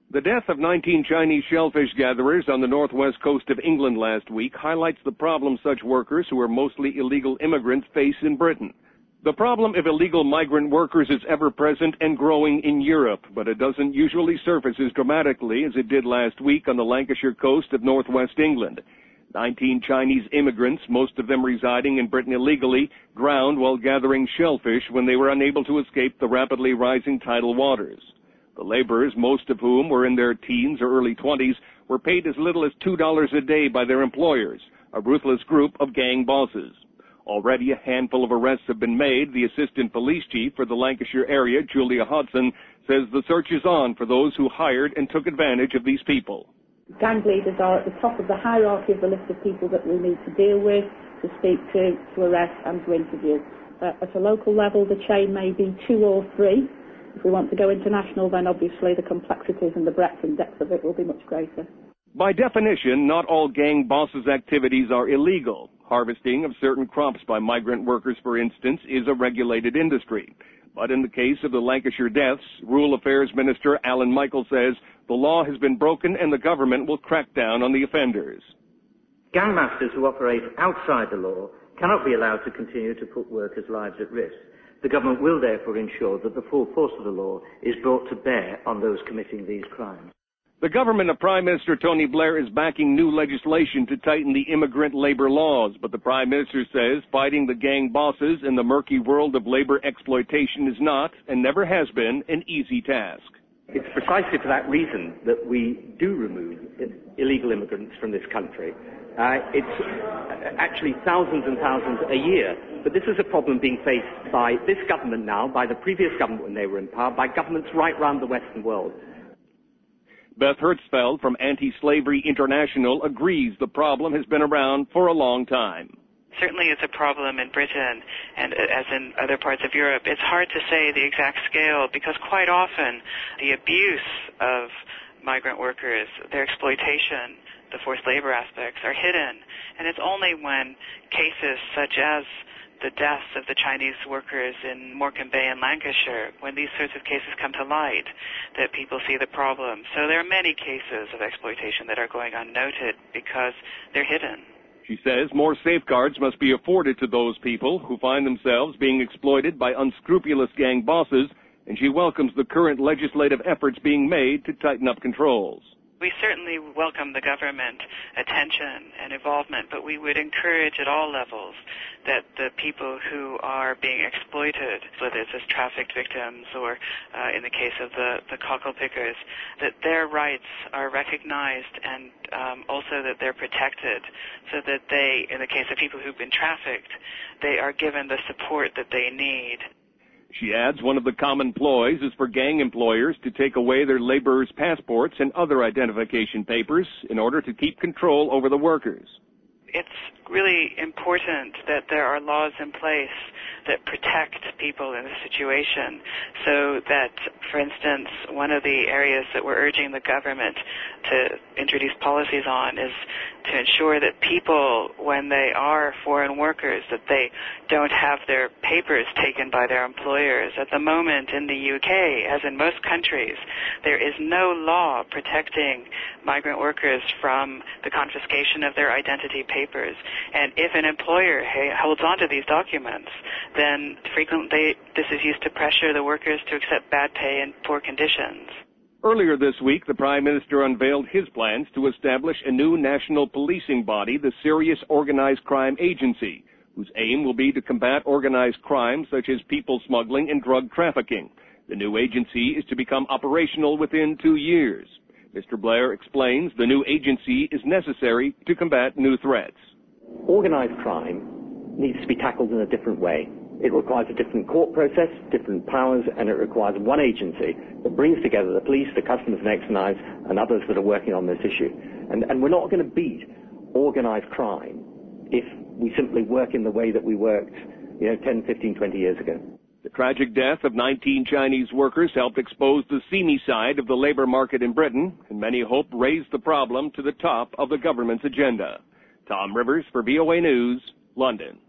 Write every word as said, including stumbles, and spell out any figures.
The death of nineteen Chinese shellfish gatherers on the northwest coast of England last week highlights the problem such workers, who are mostly illegal immigrants, face in Britain. The problem of illegal migrant workers is ever present and growing in Europe, but it doesn't usually surface as dramatically as it did last week on the Lancashire coast of northwest England. nineteen Chinese immigrants, most of them residing in Britain illegally, drowned while gathering shellfish when they were unable to escape the rapidly rising tidal waters. The laborers, most of whom were in their teens or early twenties, were paid as little as two dollars a day by their employers, a ruthless group of gang bosses. Already a handful of arrests have been made. The assistant police chief for the Lancashire area, Julia Hodson, says the search is on for those who hired and took advantage of these people. Gang leaders are at the top of the hierarchy of the list of people that we need to deal with, to speak to, to arrest and to interview. Uh, at a local level, the chain may be two or three. If we want to go international, then obviously the complexities and the breadth and depth of it will be much greater. By definition, not all gang bosses' activities are illegal. Harvesting of certain crops by migrant workers, for instance, is a regulated industry. But in the case of the Lancashire deaths, Rural Affairs Minister Alan Michael says the law has been broken and the government will crack down on the offenders. Gangmasters who operate outside the law cannot be allowed to continue to put workers' lives at risk. The government will therefore ensure that the full force of the law is brought to bear on those committing these crimes. The government of Prime Minister Tony Blair is backing new legislation to tighten the immigrant labor laws, but the Prime Minister says fighting the gang bosses in the murky world of labor exploitation is not, and never has been, an easy task. It's precisely for that reason that we do remove illegal immigrants from this country. Uh, it's actually thousands and thousands a year, but this is a problem being faced by this government now, by the previous government when they were in power, by governments right round the Western world. Beth Hertzfeld from Anti-Slavery International agrees the problem has been around for a long time. Certainly it's a problem in Britain and as in other parts of Europe. It's hard to say the exact scale because quite often the abuse of migrant workers, their exploitation, the forced labor aspects are hidden. And it's only when cases such as the deaths of the Chinese workers in Morecambe Bay in Lancashire, when these sorts of cases come to light, that people see the problem. So there are many cases of exploitation that are going unnoted because they're hidden. She says more safeguards must be afforded to those people who find themselves being exploited by unscrupulous gang bosses, and she welcomes the current legislative efforts being made to tighten up controls. We certainly welcome the government attention and involvement, but we would encourage at all levels that the people who are being exploited, whether it's as trafficked victims or uh, in the case of the, the cockle pickers, that their rights are recognized and um, also that they're protected so that they, in the case of people who've been trafficked, they are given the support that they need. She adds one of the common ploys is for gang employers to take away their laborers' passports and other identification papers in order to keep control over the workers. It's really important that there are laws in place that protect people in this situation so that, for instance, one of the areas that we're urging the government to introduce policies on is to ensure that people, when they are foreign workers, that they don't have their papers taken by their employers. At the moment in the U K, as in most countries, there is no law protecting migrant workers from the confiscation of their identity papers. And if an employer holds on to these documents, then frequently this is used to pressure the workers to accept bad pay and poor conditions. Earlier this week, the Prime Minister unveiled his plans to establish a new national policing body, the Serious Organized Crime Agency, whose aim will be to combat organized crime such as people smuggling and drug trafficking. The new agency is to become operational within two years. Mister Blair explains the new agency is necessary to combat new threats. Organized crime needs to be tackled in a different way. It requires a different court process, different powers, and it requires one agency that brings together the police, the customs and excise, and others that are working on this issue. And, and we're not going to beat organized crime if we simply work in the way that we worked, you know, ten, fifteen, twenty years ago. The tragic death of nineteen Chinese workers helped expose the seamy side of the labor market in Britain, and many hope raised the problem to the top of the government's agenda. Tom Rivers for V O A News, London.